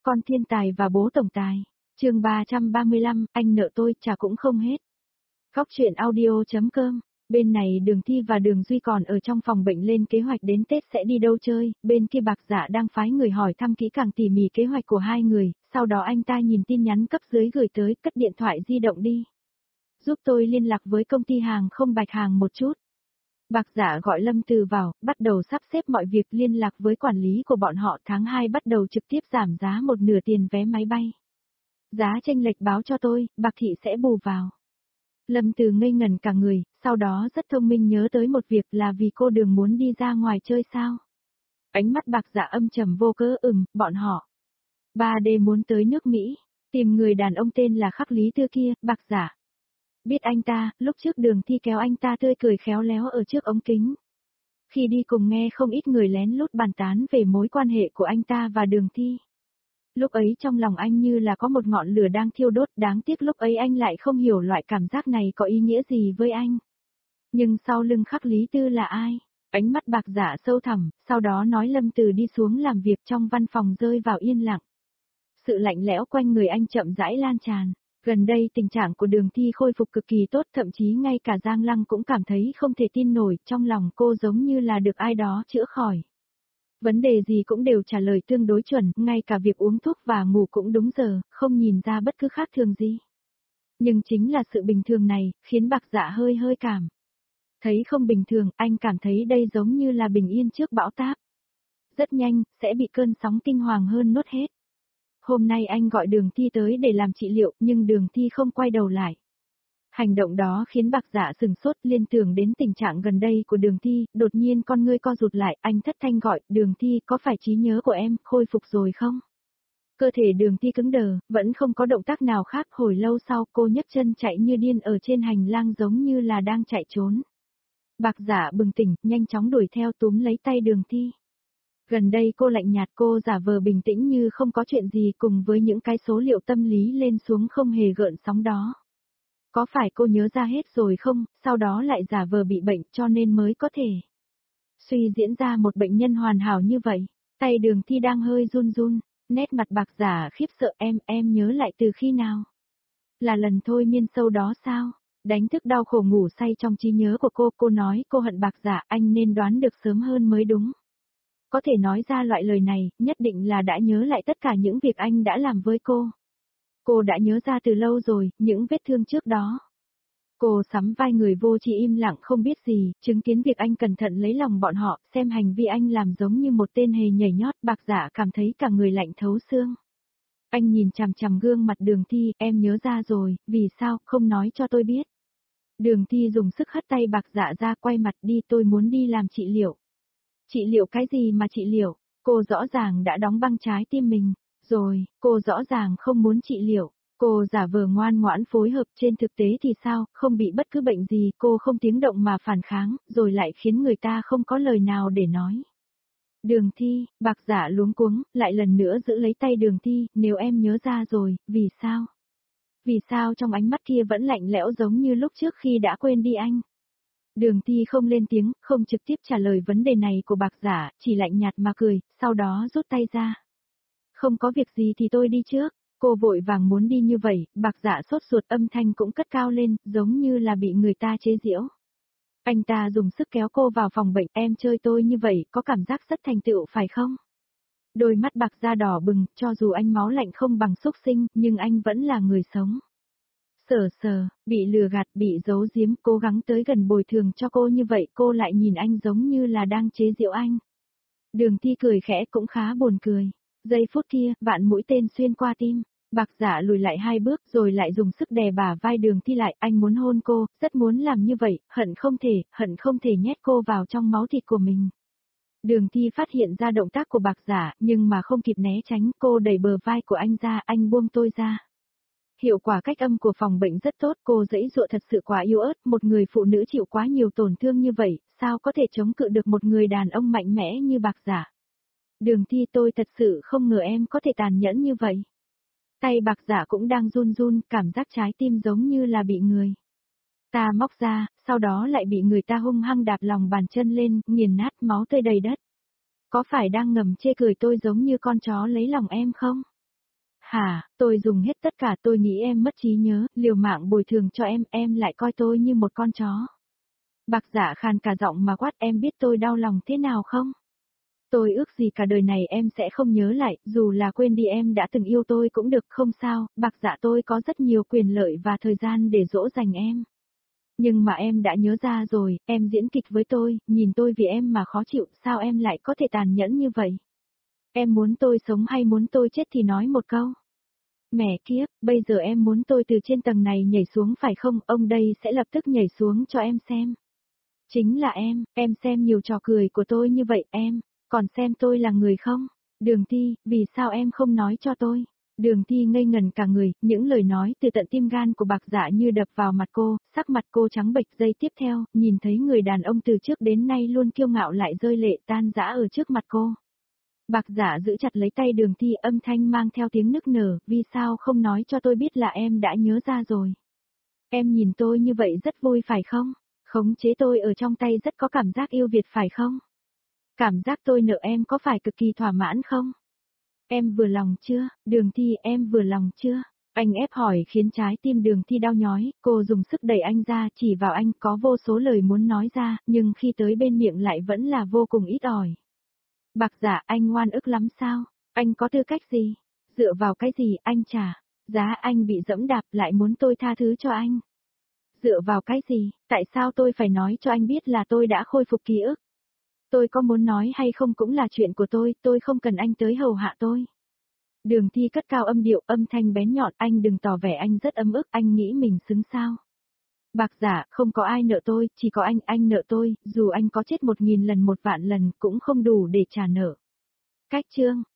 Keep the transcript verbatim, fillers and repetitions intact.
Con thiên tài và bố tổng tài. Chương ba trăm ba mươi lăm, anh nợ tôi trả cũng không hết. Góc truyện audio chấm com. Bên này Đường Thi và Đường Duy còn ở trong phòng bệnh lên kế hoạch đến Tết sẽ đi đâu chơi, bên kia Bạc Dạ đang phái người hỏi thăm kỹ càng tỉ mỉ kế hoạch của hai người, sau đó anh ta nhìn tin nhắn cấp dưới gửi tới, cất điện thoại di động đi. Giúp tôi liên lạc với công ty hàng không Bạch Hàng một chút. Bạc Dạ gọi Lâm Từ vào, bắt đầu sắp xếp mọi việc liên lạc với quản lý của bọn họ, tháng hai bắt đầu trực tiếp giảm giá một nửa tiền vé máy bay. Giá chênh lệch báo cho tôi, Bạc Thị sẽ bù vào. Lâm Từ ngây ngẩn cả người, sau đó rất thông minh nhớ tới một việc là vì cô Đường muốn đi ra ngoài chơi sao. Ánh mắt Bạc Dạ âm trầm vô cớ, ừm, bọn họ. ba D muốn tới nước Mỹ, tìm người đàn ông tên là Khắc Lý Tư kia, Bạc Dạ. Biết anh ta, lúc trước Đường Thi kéo anh ta tươi cười khéo léo ở trước ống kính. Khi đi cùng nghe không ít người lén lút bàn tán về mối quan hệ của anh ta và Đường Thi. Lúc ấy trong lòng anh như là có một ngọn lửa đang thiêu đốt, đáng tiếc lúc ấy anh lại không hiểu loại cảm giác này có ý nghĩa gì với anh. Nhưng sau lưng Khắc Lý Tư là ai? Ánh mắt Bạc Dạ sâu thẳm, sau đó nói Lâm Từ đi xuống làm việc trong văn phòng rơi vào yên lặng. Sự lạnh lẽo quanh người anh chậm rãi lan tràn. Gần đây tình trạng của Đường Thi khôi phục cực kỳ tốt, thậm chí ngay cả Giang Lăng cũng cảm thấy không thể tin nổi, trong lòng cô giống như là được ai đó chữa khỏi. Vấn đề gì cũng đều trả lời tương đối chuẩn, ngay cả việc uống thuốc và ngủ cũng đúng giờ, không nhìn ra bất cứ khác thường gì. Nhưng chính là sự bình thường này, khiến Bạc Dạ hơi hơi cảm. Thấy không bình thường, anh cảm thấy đây giống như là bình yên trước bão táp. Rất nhanh, sẽ bị cơn sóng kinh hoàng hơn nuốt hết. Hôm nay anh gọi Đường Thi tới để làm trị liệu, nhưng Đường Thi không quay đầu lại. Hành động đó khiến Bạc Dạ sừng sốt, liên tưởng đến tình trạng gần đây của Đường Thi, đột nhiên con ngươi co rụt lại, anh thất thanh gọi, Đường Thi, có phải trí nhớ của em khôi phục rồi không? Cơ thể Đường Thi cứng đờ, vẫn không có động tác nào khác, hồi lâu sau cô nhấc chân chạy như điên ở trên hành lang giống như là đang chạy trốn. Bạc Dạ bừng tỉnh, nhanh chóng đuổi theo túm lấy tay Đường Thi. Gần đây cô lạnh nhạt, cô giả vờ bình tĩnh như không có chuyện gì, cùng với những cái số liệu tâm lý lên xuống không hề gợn sóng đó. Có phải cô nhớ ra hết rồi không, sau đó lại giả vờ bị bệnh cho nên mới có thể suy diễn ra một bệnh nhân hoàn hảo như vậy. Tay Đường Thi đang hơi run run, nét mặt Bạc Dạ khiếp sợ, em, em nhớ lại từ khi nào? Là lần thôi miên sâu đó sao? Đánh thức đau khổ ngủ say trong trí nhớ của cô, cô nói cô hận Bạc Dạ, anh nên đoán được sớm hơn mới đúng. Có thể nói ra loại lời này, nhất định là đã nhớ lại tất cả những việc anh đã làm với cô. Cô đã nhớ ra từ lâu rồi, những vết thương trước đó. Cô sắm vai người vô tri im lặng không biết gì, chứng kiến việc anh cẩn thận lấy lòng bọn họ, xem hành vi anh làm giống như một tên hề nhảy nhót, Bạc Dạ cảm thấy cả người lạnh thấu xương. Anh nhìn chằm chằm gương mặt Đường Thi, em nhớ ra rồi, vì sao, không nói cho tôi biết. Đường Thi dùng sức hất tay Bạc Dạ ra, quay mặt đi, tôi muốn đi làm trị liệu. Trị liệu cái gì mà trị liệu, cô rõ ràng đã đóng băng trái tim mình, rồi, cô rõ ràng không muốn trị liệu, cô giả vờ ngoan ngoãn phối hợp, trên thực tế thì sao, không bị bất cứ bệnh gì, cô không tiếng động mà phản kháng, rồi lại khiến người ta không có lời nào để nói. Đường Thi, Bạc Dạ luống cuống, lại lần nữa giữ lấy tay Đường Thi, nếu em nhớ ra rồi, vì sao? Vì sao trong ánh mắt kia vẫn lạnh lẽo giống như lúc trước khi đã quên đi anh? Đường Thi không lên tiếng, không trực tiếp trả lời vấn đề này của Bạc Dạ, chỉ lạnh nhạt mà cười, sau đó rút tay ra. Không có việc gì thì tôi đi trước, cô vội vàng muốn đi như vậy, Bạc Dạ sốt ruột, âm thanh cũng cất cao lên, giống như là bị người ta chế giễu. Anh ta dùng sức kéo cô vào phòng bệnh, em chơi tôi như vậy, có cảm giác rất thành tựu phải không? Đôi mắt Bạc Dạ đỏ bừng, cho dù anh máu lạnh không bằng xúc sinh, nhưng anh vẫn là người sống. Sờ sờ, bị lừa gạt, bị giấu giếm, cố gắng tới gần bồi thường cho cô như vậy, cô lại nhìn anh giống như là đang chế giễu anh. Đường Thi cười khẽ cũng khá buồn cười. Giây phút kia, vạn mũi tên xuyên qua tim, Bạc Dạ lùi lại hai bước rồi lại dùng sức đè bả vai Đường Thi lại, anh muốn hôn cô, rất muốn làm như vậy, hận không thể, hận không thể nhét cô vào trong máu thịt của mình. Đường Thi phát hiện ra động tác của Bạc Dạ, nhưng mà không kịp né tránh, cô đẩy bờ vai của anh ra, anh buông tôi ra. Hiệu quả cách âm của phòng bệnh rất tốt, cô giãy giụa thật sự quá yếu ớt, một người phụ nữ chịu quá nhiều tổn thương như vậy, sao có thể chống cự được một người đàn ông mạnh mẽ như Bạc Dạ. Đường Thi, tôi thật sự không ngờ em có thể tàn nhẫn như vậy. Tay Bạc Dạ cũng đang run run, cảm giác trái tim giống như là bị người ta móc ra, sau đó lại bị người ta hung hăng đạp lòng bàn chân lên, nghiền nát, máu tươi đầy đất. Có phải đang ngầm chê cười tôi giống như con chó lấy lòng em không? Hả, tôi dùng hết tất cả, tôi nghĩ em mất trí nhớ, liều mạng bồi thường cho em, em lại coi tôi như một con chó. Bạc Dạ khàn cả giọng mà quát, em biết tôi đau lòng thế nào không? Tôi ước gì cả đời này em sẽ không nhớ lại, dù là quên đi em đã từng yêu tôi cũng được, không sao, Bạc Dạ tôi có rất nhiều quyền lợi và thời gian để dỗ dành em. Nhưng mà em đã nhớ ra rồi, em diễn kịch với tôi, nhìn tôi vì em mà khó chịu, sao em lại có thể tàn nhẫn như vậy? Em muốn tôi sống hay muốn tôi chết thì nói một câu. Mẹ kiếp, bây giờ em muốn tôi từ trên tầng này nhảy xuống phải không? Ông đây sẽ lập tức nhảy xuống cho em xem. Chính là em, em xem nhiều trò cười của tôi như vậy em, còn xem tôi là người không? Đường Thi, vì sao em không nói cho tôi? Đường Thi ngây ngần cả người, những lời nói từ tận tim gan của Bạc Dạ như đập vào mặt cô, sắc mặt cô trắng bệch. Giây tiếp theo, nhìn thấy người đàn ông từ trước đến nay luôn kiêu ngạo lại rơi lệ tan rã ở trước mặt cô. Bạc Dạ giữ chặt lấy tay Đường Thi, âm thanh mang theo tiếng nức nở, vì sao không nói cho tôi biết là em đã nhớ ra rồi? Em nhìn tôi như vậy rất vui phải không? Khống chế tôi ở trong tay rất có cảm giác yêu Việt phải không? Cảm giác tôi nợ em có phải cực kỳ thỏa mãn không? Em vừa lòng chưa? Đường Thi, em vừa lòng chưa? Anh ép hỏi khiến trái tim Đường Thi đau nhói, cô dùng sức đẩy anh ra, chỉ vào anh, có vô số lời muốn nói ra, nhưng khi tới bên miệng lại vẫn là vô cùng ít ỏi. Bạc Dạ, anh ngoan ức lắm sao? Anh có tư cách gì? Dựa vào cái gì anh trả? Giá anh bị dẫm đạp lại muốn tôi tha thứ cho anh. Dựa vào cái gì? Tại sao tôi phải nói cho anh biết là tôi đã khôi phục ký ức? Tôi có muốn nói hay không cũng là chuyện của tôi, tôi không cần anh tới hầu hạ tôi. Đường Thi cất cao âm điệu, âm thanh bén nhọn, anh đừng tỏ vẻ anh rất ấm ức, anh nghĩ mình xứng sao? Bạc Dạ, không có ai nợ tôi, chỉ có anh, anh nợ tôi, dù anh có chết một nghìn lần một vạn lần cũng không đủ để trả nợ. Cách chương